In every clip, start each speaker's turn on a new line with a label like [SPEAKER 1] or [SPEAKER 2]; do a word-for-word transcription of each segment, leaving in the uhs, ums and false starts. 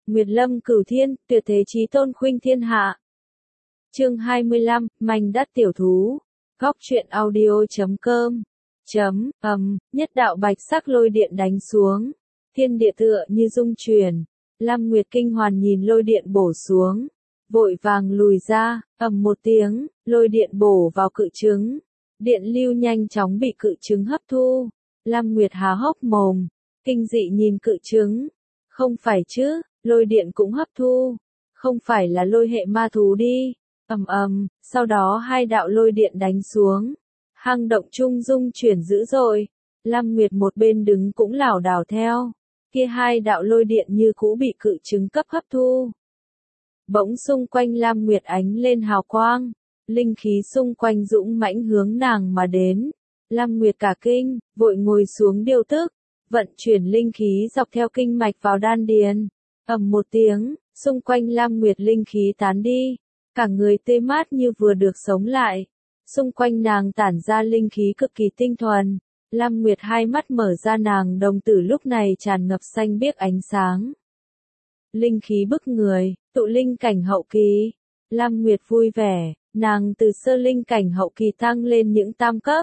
[SPEAKER 1] Nguyệt lâm cửu thiên, tuyệt thế chí tôn khuynh thiên hạ. Chương hai mươi lăm, manh đắt tiểu thú. Góc truyện audio chấm com. Chấm, ầm, nhất đạo bạch sắc lôi điện đánh xuống. Thiên địa tựa như rung chuyển. Lam Nguyệt kinh hoàn nhìn lôi điện bổ xuống. Vội vàng lùi ra, ầm một tiếng, lôi điện bổ vào cự trứng. Điện lưu nhanh chóng bị cự trứng hấp thu. Lam Nguyệt há hốc mồm, kinh dị nhìn cự trứng. Không phải chứ, lôi điện cũng hấp thu. Không phải là lôi hệ ma thú đi. Ầm ầm, sau đó hai đạo lôi điện đánh xuống. Hang động trung dung chuyển dữ dội. Lam Nguyệt một bên đứng cũng lảo đảo theo. Kia hai đạo lôi điện như cũ bị cự trứng cấp hấp thu. Bỗng xung quanh Lam Nguyệt ánh lên hào quang. Linh khí xung quanh dũng mãnh hướng nàng mà đến. Lam Nguyệt cả kinh, vội ngồi xuống điều tức. Vận chuyển linh khí dọc theo kinh mạch vào đan điền. Ầm một tiếng, xung quanh Lam Nguyệt linh khí tán đi. Cả người tê mát như vừa được sống lại. Xung quanh nàng tản ra linh khí cực kỳ tinh thuần. Lam Nguyệt hai mắt mở ra, nàng đồng tử lúc này tràn ngập xanh biếc ánh sáng. Linh khí bức người, tụ linh cảnh hậu kỳ. Lam Nguyệt vui vẻ, nàng từ sơ linh cảnh hậu kỳ tăng lên những tam cấp.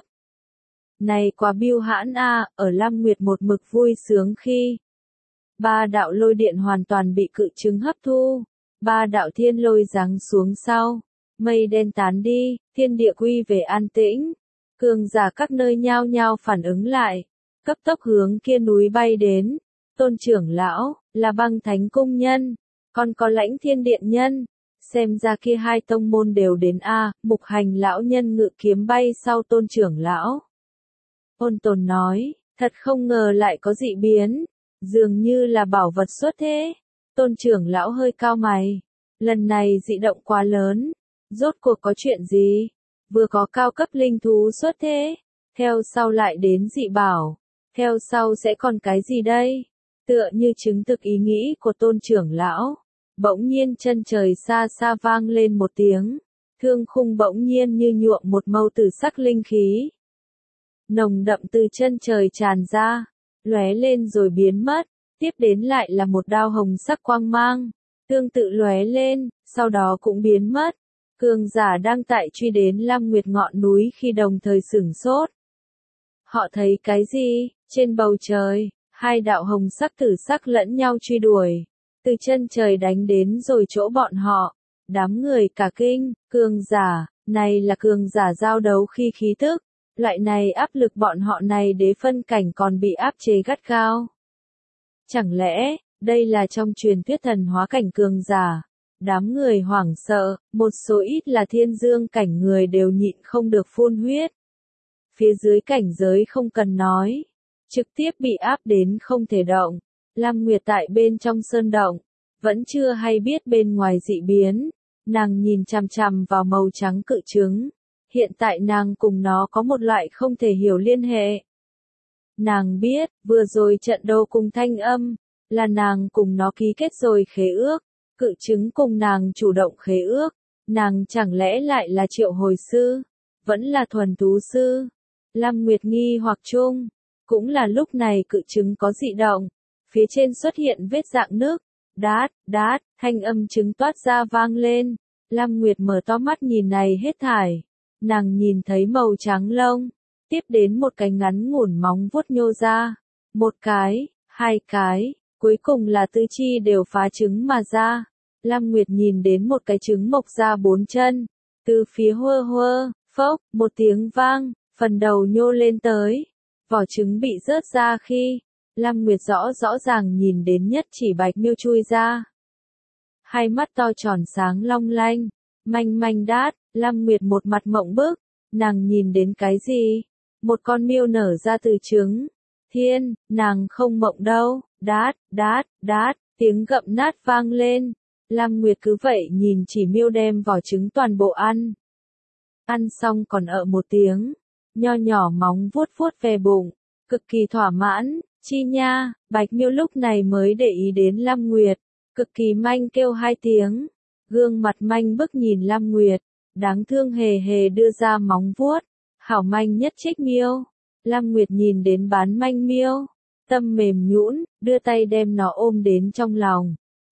[SPEAKER 1] Này quá biêu hãn a, ở Lam Nguyệt một mực vui sướng khi ba đạo lôi điện hoàn toàn bị cự trứng hấp thu. Ba đạo thiên lôi giáng xuống sau, mây đen tán đi, thiên địa quy về an tĩnh. Cường giả các nơi nhao nhao phản ứng lại, cấp tốc hướng kia núi bay đến. Tôn trưởng lão, là Băng Thánh cung nhân, còn có Lãnh Thiên điện nhân. Xem ra kia hai tông môn đều đến a. Mục Hành lão nhân ngự kiếm bay sau Tôn trưởng lão. Ôn Tồn nói, thật không ngờ lại có dị biến, dường như là bảo vật xuất thế. Tôn trưởng lão hơi cao mày, lần này dị động quá lớn, rốt cuộc có chuyện gì? Vừa có cao cấp linh thú xuất thế, theo sau lại đến dị bảo, theo sau sẽ còn cái gì đây? Tựa như chứng thực ý nghĩ của Tôn trưởng lão, bỗng nhiên chân trời xa xa vang lên một tiếng, thương khung bỗng nhiên như nhuộm một màu tử sắc linh khí. Nồng đậm từ chân trời tràn ra, lóe lên rồi biến mất. Tiếp đến lại là một đao hồng sắc quang mang, tương tự lóe lên, sau đó cũng biến mất. Cường giả đang tại truy đến Lam Nguyệt ngọn núi khi đồng thời sửng sốt. Họ thấy cái gì? Trên bầu trời, hai đạo hồng sắc tử sắc lẫn nhau truy đuổi, từ chân trời đánh đến rồi chỗ bọn họ. Đám người cả kinh, cường giả, này là cường giả giao đấu khi khí tức, loại này áp lực bọn họ này đế phân cảnh còn bị áp chế gắt gao. Chẳng lẽ, đây là trong truyền thuyết thần hóa cảnh cường giả? Đám người hoảng sợ, một số ít là thiên dương cảnh người đều nhịn không được phun huyết. Phía dưới cảnh giới không cần nói, trực tiếp bị áp đến không thể động. Lam Nguyệt tại bên trong sơn động, vẫn chưa hay biết bên ngoài dị biến. Nàng nhìn chằm chằm vào màu trắng cự trứng. Hiện tại nàng cùng nó có một loại không thể hiểu liên hệ. Nàng biết, vừa rồi trận đấu cùng Thanh Âm, là nàng cùng nó ký kết rồi khế ước, cự trứng cùng nàng chủ động khế ước, nàng chẳng lẽ lại là triệu hồi sư, vẫn là thuần thú sư. Lam Nguyệt nghi hoặc chung, cũng là lúc này cự trứng có dị động, phía trên xuất hiện vết dạng nước, đát, đát, thanh âm trứng toát ra vang lên. Lam Nguyệt mở to mắt nhìn này hết thải, nàng nhìn thấy màu trắng lông. Tiếp đến một cái ngắn ngủn móng vuốt nhô ra. Một cái, hai cái, cuối cùng là tứ chi đều phá trứng mà ra. Lam Nguyệt nhìn đến một cái trứng mọc ra bốn chân. Từ phía hơ hơ, phốc, một tiếng vang, phần đầu nhô lên tới. Vỏ trứng bị rớt ra khi, Lam Nguyệt rõ rõ ràng nhìn đến nhất chỉ bạch miêu chui ra. Hai mắt to tròn sáng long lanh, manh manh đát, Lam Nguyệt một mặt mộng bức. Nàng nhìn đến cái gì? Một con miêu nở ra từ trứng. Thiên, nàng không mộng đâu. Đát, đát, đát, tiếng gặm nát vang lên. Lam Nguyệt cứ vậy nhìn chỉ miêu đem vỏ trứng toàn bộ ăn. Ăn xong còn ợ một tiếng. Nho nhỏ móng vuốt vuốt về bụng. Cực kỳ thỏa mãn. Chi nha, bạch miêu lúc này mới để ý đến Lam Nguyệt. Cực kỳ manh kêu hai tiếng. Gương mặt manh bức nhìn Lam Nguyệt. Đáng thương hề hề đưa ra móng vuốt. Hảo manh nhất trích miêu. Lam Nguyệt nhìn đến bán manh miêu. Tâm mềm nhũn, đưa tay đem nó ôm đến trong lòng.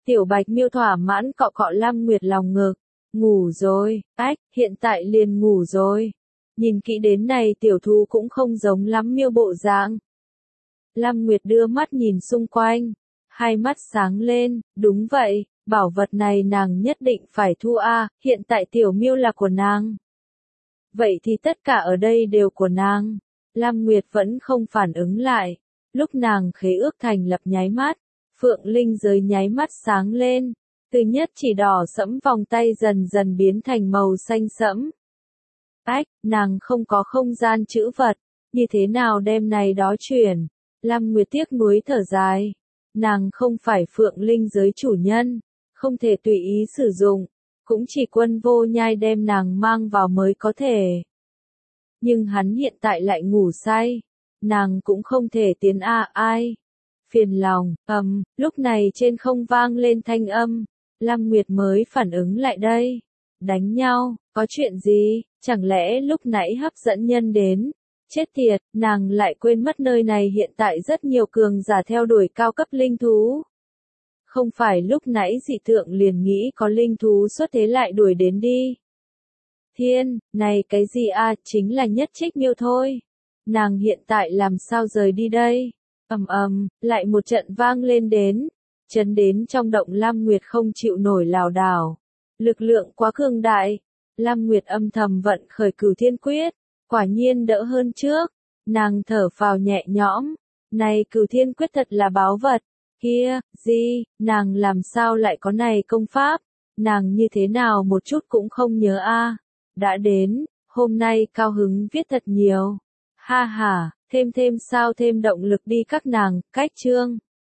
[SPEAKER 1] Tiểu Bạch Miêu thỏa mãn cọ cọ Lam Nguyệt lòng ngực. Ngủ rồi, ách, hiện tại liền ngủ rồi. Nhìn kỹ đến này tiểu thú cũng không giống lắm miêu bộ dạng. Lam Nguyệt đưa mắt nhìn xung quanh, hai mắt sáng lên, đúng vậy, bảo vật này nàng nhất định phải thu a, hiện tại tiểu miêu là của nàng. Vậy thì tất cả ở đây đều của nàng. Lam Nguyệt vẫn không phản ứng lại. Lúc nàng khế ước thành lập nháy mắt, Phượng Linh giới nháy mắt sáng lên, từ nhất chỉ đỏ sẫm vòng tay dần dần biến thành màu xanh sẫm. Ách, nàng không có không gian trữ vật, như thế nào đem này đó chuyển? Lam Nguyệt tiếc nuối thở dài. Nàng không phải Phượng Linh giới chủ nhân, không thể tùy ý sử dụng, cũng chỉ Quân Vô Nhai đem nàng mang vào mới có thể. Nhưng hắn hiện tại lại ngủ say, nàng cũng không thể tiến a ai. Phiền lòng, ầm, lúc này trên không vang lên thanh âm, Lam Nguyệt mới phản ứng lại đây. Đánh nhau, có chuyện gì, chẳng lẽ lúc nãy hấp dẫn nhân đến? Chết tiệt, nàng lại quên mất nơi này hiện tại rất nhiều cường giả theo đuổi cao cấp linh thú. Không phải lúc nãy dị tượng liền nghĩ có linh thú xuất thế lại đuổi đến đi. Thiên, này cái gì a, chính là nhất trích miêu thôi. Nàng hiện tại làm sao rời đi đây? Ầm ầm, lại một trận vang lên đến, chấn đến trong động Lam Nguyệt không chịu nổi lảo đảo. Lực lượng quá cường đại, Lam Nguyệt âm thầm vận khởi Cửu Thiên Quyết, quả nhiên đỡ hơn trước. Nàng thở phào nhẹ nhõm, này Cửu Thiên Quyết thật là báu vật. Kia, gì, nàng làm sao lại có này công pháp? Nàng như thế nào một chút cũng không nhớ a. Đã đến, hôm nay cao hứng viết thật nhiều. Ha ha, thêm thêm sao thêm động lực đi các nàng, cách chương.